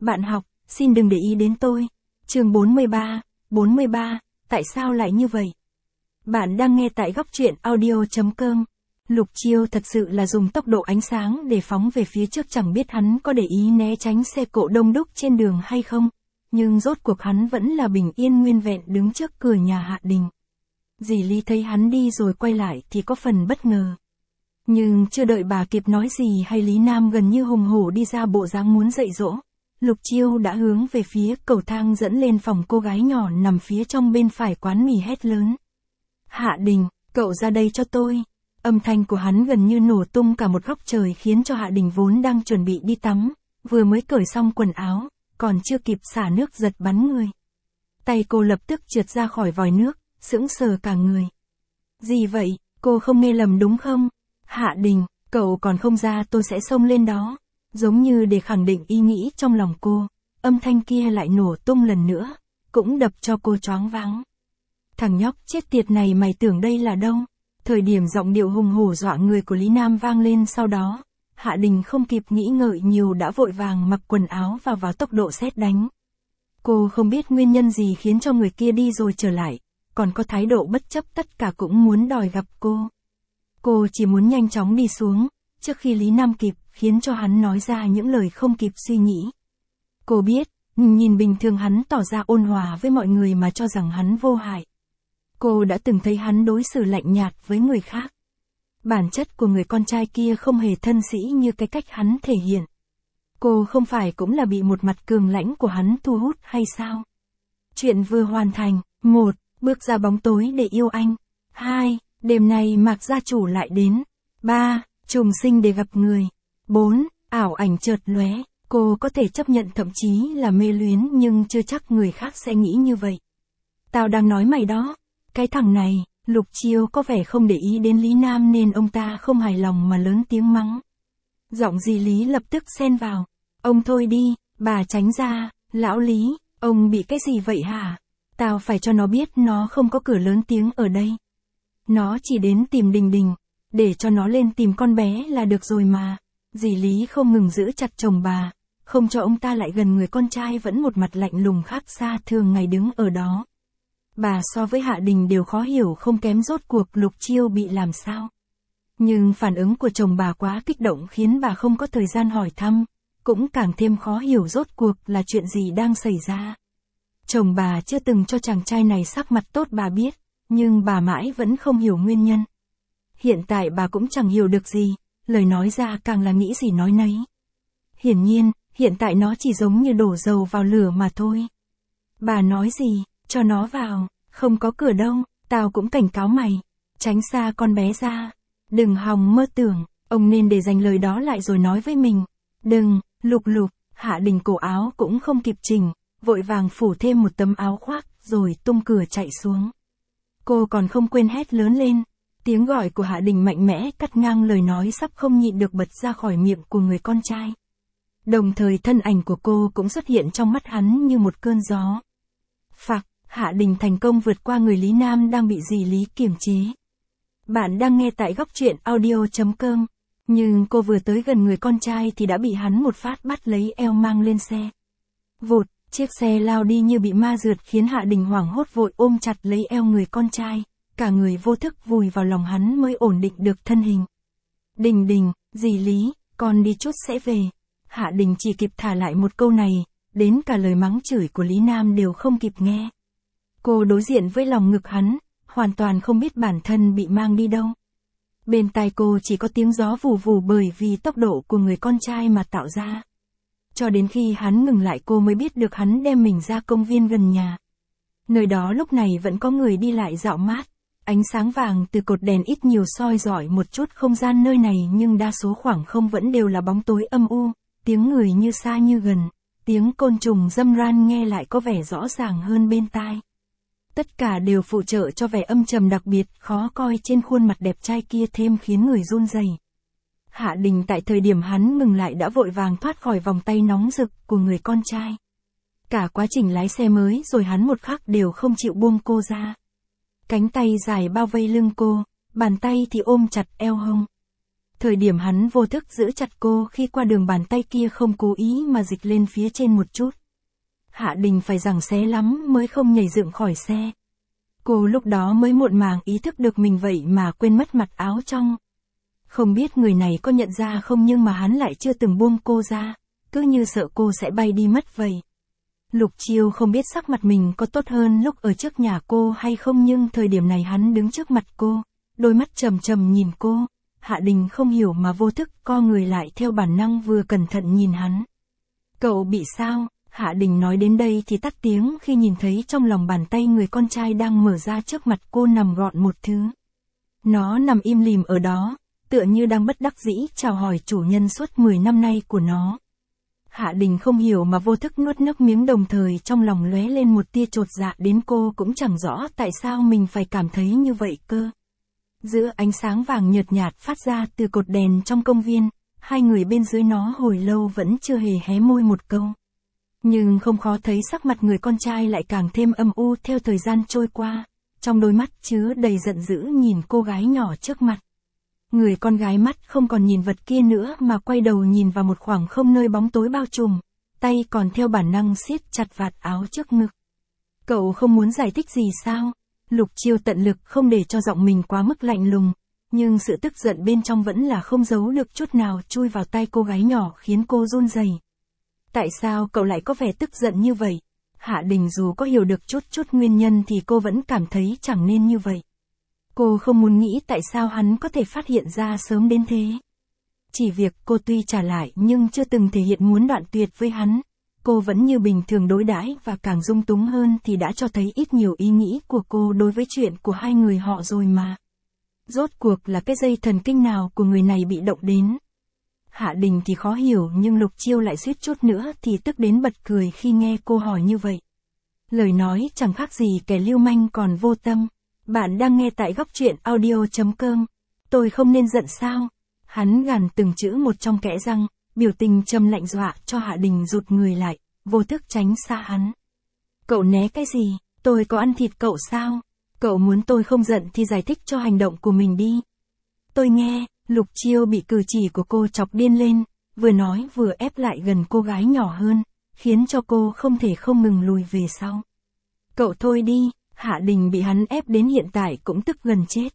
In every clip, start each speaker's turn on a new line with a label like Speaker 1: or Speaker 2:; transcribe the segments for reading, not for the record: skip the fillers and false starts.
Speaker 1: Bạn học, xin đừng để ý đến tôi. Chương 43, tại sao lại như vậy? Bạn đang nghe tại góc truyện audio.com. Lục Chiêu thật sự là dùng tốc độ ánh sáng để phóng về phía trước, chẳng biết hắn có để ý né tránh xe cộ đông đúc trên đường hay không. Nhưng rốt cuộc hắn vẫn là bình yên nguyên vẹn đứng trước cửa nhà Hạ Đình. Dì Lý thấy hắn đi rồi quay lại thì có phần bất ngờ. Nhưng chưa đợi bà kịp nói gì hay Lý Nam gần như hùng hổ đi ra bộ dáng muốn dạy dỗ. Lục Chiêu đã hướng về phía cầu thang dẫn lên phòng cô gái nhỏ nằm phía trong bên phải quán mì hét lớn. Hạ Đình, cậu ra đây cho tôi. Âm thanh của hắn gần như nổ tung cả một góc trời khiến cho Hạ Đình vốn đang chuẩn bị đi tắm, vừa mới cởi xong quần áo, còn chưa kịp xả nước giật bắn người. Tay cô lập tức trượt ra khỏi vòi nước, sững sờ cả người. Gì vậy, cô không nghe lầm đúng không? Hạ Đình, cậu còn không ra tôi sẽ xông lên đó. Giống như để khẳng định ý nghĩ trong lòng cô, âm thanh kia lại nổ tung lần nữa, cũng đập cho cô choáng váng. Thằng nhóc chết tiệt này, mày tưởng đây là đâu? Thời điểm giọng điệu hùng hổ dọa người của Lý Nam vang lên sau đó, Hạ Đình không kịp nghĩ ngợi nhiều đã vội vàng mặc quần áo và vào tốc độ sét đánh. Cô không biết nguyên nhân gì khiến cho người kia đi rồi trở lại, còn có thái độ bất chấp tất cả cũng muốn đòi gặp cô. Cô chỉ muốn nhanh chóng đi xuống, trước khi Lý Nam kịp, khiến cho hắn nói ra những lời không kịp suy nghĩ. Cô biết, nhìn bình thường hắn tỏ ra ôn hòa với mọi người mà cho rằng hắn vô hại. Cô đã từng thấy hắn đối xử lạnh nhạt với người khác. Bản chất của người con trai kia không hề thân sĩ như cái cách hắn thể hiện. Cô không phải cũng là bị một mặt cường lãnh của hắn thu hút hay sao? Chuyện vừa hoàn thành. 1. Bước ra bóng tối để yêu anh. 2. Đêm nay Mạc gia chủ lại đến. 3. Trùng sinh để gặp người. 4. Ảo ảnh chợt lóe. Cô có thể chấp nhận thậm chí là mê luyến, nhưng chưa chắc người khác sẽ nghĩ như vậy. Tao đang nói mày đó. Cái thằng này. Lục Chiêu có vẻ không để ý đến Lý Nam nên ông ta không hài lòng mà lớn tiếng mắng. Giọng dì Lý lập tức xen vào. Ông thôi đi, bà tránh ra. Lão Lý, ông bị cái gì vậy hả? Tao phải cho nó biết nó không có cửa lớn tiếng ở đây. Nó chỉ đến tìm Đình Đình, để cho nó lên tìm con bé là được rồi mà. Dì Lý không ngừng giữ chặt chồng bà, không cho ông ta lại gần người con trai vẫn một mặt lạnh lùng khác xa thường ngày đứng ở đó. Bà so với Hạ Đình đều khó hiểu không kém, rốt cuộc Lục Chiêu bị làm sao. Nhưng phản ứng của chồng bà quá kích động khiến bà không có thời gian hỏi thăm, cũng càng thêm khó hiểu rốt cuộc là chuyện gì đang xảy ra. Chồng bà chưa từng cho chàng trai này sắc mặt tốt bà biết, nhưng bà mãi vẫn không hiểu nguyên nhân. Hiện tại bà cũng chẳng hiểu được gì, lời nói ra càng là nghĩ gì nói nấy. Hiển nhiên, hiện tại nó chỉ giống như đổ dầu vào lửa mà thôi. Bà nói gì, cho nó vào, không có cửa đâu, tao cũng cảnh cáo mày, tránh xa con bé ra. Đừng hòng mơ tưởng, ông nên để dành lời đó lại rồi nói với mình. Đừng, Lục, Hạ Đình cổ áo cũng không kịp chỉnh, vội vàng phủ thêm một tấm áo khoác, rồi tung cửa chạy xuống. Cô còn không quên hét lớn lên. Tiếng gọi của Hạ Đình mạnh mẽ cắt ngang lời nói sắp không nhịn được bật ra khỏi miệng của người con trai. Đồng thời thân ảnh của cô cũng xuất hiện trong mắt hắn như một cơn gió. Phạc, Hạ Đình thành công vượt qua người Lý Nam đang bị dì Lý kiềm chế. Bạn đang nghe tại góc truyện audio.com. Nhưng cô vừa tới gần người con trai thì đã bị hắn một phát bắt lấy eo mang lên xe. Vụt, chiếc xe lao đi như bị ma rượt khiến Hạ Đình hoảng hốt vội ôm chặt lấy eo người con trai, cả người vô thức vùi vào lòng hắn mới ổn định được thân hình. Đình, dì Lý, con đi chút sẽ về. Hạ Đình chỉ kịp thả lại một câu này, đến cả lời mắng chửi của Lý Nam đều không kịp nghe. Cô đối diện với lòng ngực hắn, hoàn toàn không biết bản thân bị mang đi đâu. Bên tai cô chỉ có tiếng gió vù vù bởi vì tốc độ của người con trai mà tạo ra. Cho đến khi hắn ngừng lại cô mới biết được hắn đem mình ra công viên gần nhà. Nơi đó lúc này vẫn có người đi lại dạo mát, ánh sáng vàng từ cột đèn ít nhiều soi rọi một chút không gian nơi này, nhưng đa số khoảng không vẫn đều là bóng tối âm u, tiếng người như xa như gần, tiếng côn trùng râm ran nghe lại có vẻ rõ ràng hơn bên tai. Tất cả đều phụ trợ cho vẻ âm trầm đặc biệt khó coi trên khuôn mặt đẹp trai kia thêm khiến người run rẩy. Hạ Đình tại thời điểm hắn ngừng lại đã vội vàng thoát khỏi vòng tay nóng rực của người con trai. Cả quá trình lái xe mới rồi hắn một khắc đều không chịu buông cô ra. Cánh tay dài bao vây lưng cô, bàn tay thì ôm chặt eo hông. Thời điểm hắn vô thức giữ chặt cô khi qua đường, bàn tay kia không cố ý mà dịch lên phía trên một chút. Hạ Đình phải giằng xé lắm mới không nhảy dựng khỏi xe. Cô lúc đó mới muộn màng ý thức được mình vậy mà quên mất mặc áo trong. Không biết người này có nhận ra không, nhưng mà hắn lại chưa từng buông cô ra, cứ như sợ cô sẽ bay đi mất vậy. Lục Chiêu không biết sắc mặt mình có tốt hơn lúc ở trước nhà cô hay không, nhưng thời điểm này hắn đứng trước mặt cô, đôi mắt trầm trầm nhìn cô. Hạ Đình không hiểu mà vô thức co người lại, theo bản năng vừa cẩn thận nhìn hắn. Cậu bị sao? Hạ Đình nói đến đây thì tắt tiếng khi nhìn thấy trong lòng bàn tay người con trai đang mở ra trước mặt cô nằm gọn một thứ. Nó nằm im lìm ở đó, tựa như đang bất đắc dĩ chào hỏi chủ nhân suốt 10 năm nay của nó. Hạ Đình không hiểu mà vô thức nuốt nước miếng, đồng thời trong lòng lóe lên một tia chột dạ, đến cô cũng chẳng rõ tại sao mình phải cảm thấy như vậy cơ. Giữa ánh sáng vàng nhợt nhạt phát ra từ cột đèn trong công viên, hai người bên dưới nó hồi lâu vẫn chưa hề hé môi một câu. Nhưng không khó thấy sắc mặt người con trai lại càng thêm âm u theo thời gian trôi qua, trong đôi mắt chứa đầy giận dữ nhìn cô gái nhỏ trước mặt. Người con gái mắt không còn nhìn vật kia nữa mà quay đầu nhìn vào một khoảng không nơi bóng tối bao trùm, tay còn theo bản năng siết chặt vạt áo trước ngực. Cậu không muốn giải thích gì sao? Lục Chiêu tận lực không để cho giọng mình quá mức lạnh lùng, nhưng sự tức giận bên trong vẫn là không giấu được chút nào chui vào tay cô gái nhỏ khiến cô run rẩy. Tại sao cậu lại có vẻ tức giận như vậy? Hạ Đình dù có hiểu được chút nguyên nhân thì cô vẫn cảm thấy chẳng nên như vậy. Cô không muốn nghĩ tại sao hắn có thể phát hiện ra sớm đến thế. Chỉ việc cô tuy trả lại nhưng chưa từng thể hiện muốn đoạn tuyệt với hắn. Cô vẫn như bình thường đối đãi, và càng dung túng hơn thì đã cho thấy ít nhiều ý nghĩ của cô đối với chuyện của hai người họ rồi mà. Rốt cuộc là cái dây thần kinh nào của người này bị động đến? Hạ Đình thì khó hiểu, nhưng Lục Chiêu lại suýt chút nữa thì tức đến bật cười khi nghe cô hỏi như vậy. Lời nói chẳng khác gì kẻ lưu manh còn vô tâm. Bạn đang nghe tại góc truyện audio.com. Tôi không nên giận sao? Hắn gằn từng chữ một trong kẽ răng, biểu tình trầm lạnh dọa cho Hạ Đình rụt người lại, vô thức tránh xa hắn. Cậu né cái gì? Tôi có ăn thịt cậu sao? Cậu muốn tôi không giận thì giải thích cho hành động của mình đi. Tôi nghe. Lục Chiêu bị cử chỉ của cô chọc điên lên, vừa nói vừa ép lại gần cô gái nhỏ hơn, khiến cho cô không thể không ngừng lùi về sau. Cậu thôi đi. Hạ Đình bị hắn ép đến hiện tại cũng tức gần chết.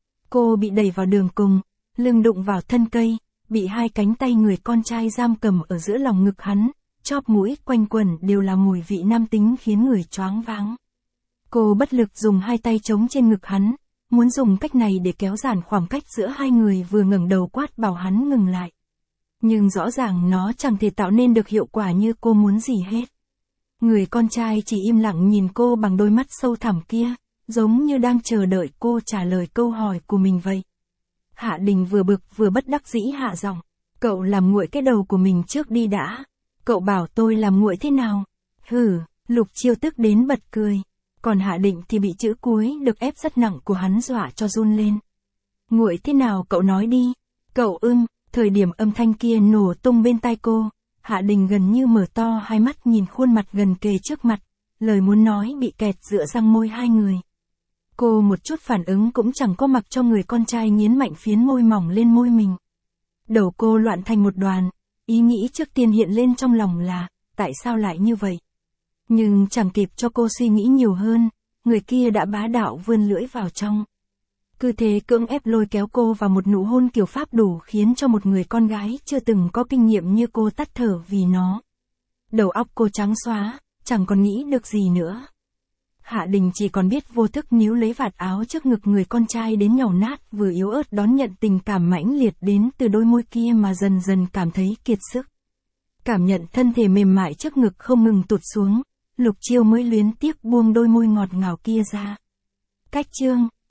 Speaker 1: Cô bị đẩy vào đường cùng, lưng đụng vào thân cây, bị hai cánh tay người con trai giam cầm ở giữa lòng ngực hắn, chóp mũi quanh quẩn đều là mùi vị nam tính khiến người choáng váng. Cô bất lực dùng hai tay chống trên ngực hắn, muốn dùng cách này để kéo giãn khoảng cách giữa hai người, vừa ngẩng đầu quát bảo hắn ngừng lại. Nhưng rõ ràng nó chẳng thể tạo nên được hiệu quả như cô muốn gì hết. Người con trai chỉ im lặng nhìn cô bằng đôi mắt sâu thẳm kia, giống như đang chờ đợi cô trả lời câu hỏi của mình vậy. Hạ Đình vừa bực vừa bất đắc dĩ hạ giọng. Cậu làm nguội cái đầu của mình trước đi đã. Cậu bảo tôi làm nguội thế nào? Hừ, Lục Chiêu tức đến bật cười. Còn Hạ Định thì bị chữ cuối được ép rất nặng của hắn dọa cho run lên. Nguội thế nào cậu nói đi. Cậu thời điểm âm thanh kia nổ tung bên tai cô, Hạ Đình gần như mở to hai mắt nhìn khuôn mặt gần kề trước mặt, lời muốn nói bị kẹt giữa răng môi hai người. Cô một chút phản ứng cũng chẳng có, mặc cho người con trai nghiến mạnh phiến môi mỏng lên môi mình. Đầu cô loạn thành một đoàn, ý nghĩ trước tiên hiện lên trong lòng là, tại sao lại như vậy? Nhưng chẳng kịp cho cô suy nghĩ nhiều hơn, người kia đã bá đạo vươn lưỡi vào trong. Cứ thế cưỡng ép lôi kéo cô vào một nụ hôn kiểu Pháp đủ khiến cho một người con gái chưa từng có kinh nghiệm như cô tắt thở vì nó. Đầu óc cô trắng xóa, chẳng còn nghĩ được gì nữa. Hạ Đình chỉ còn biết vô thức níu lấy vạt áo trước ngực người con trai đến nhàu nát, vừa yếu ớt đón nhận tình cảm mãnh liệt đến từ đôi môi kia mà dần dần cảm thấy kiệt sức. Cảm nhận thân thể mềm mại trước ngực không ngừng tụt xuống, Lục Chiêu mới luyến tiếc buông đôi môi ngọt ngào kia ra. Cách chương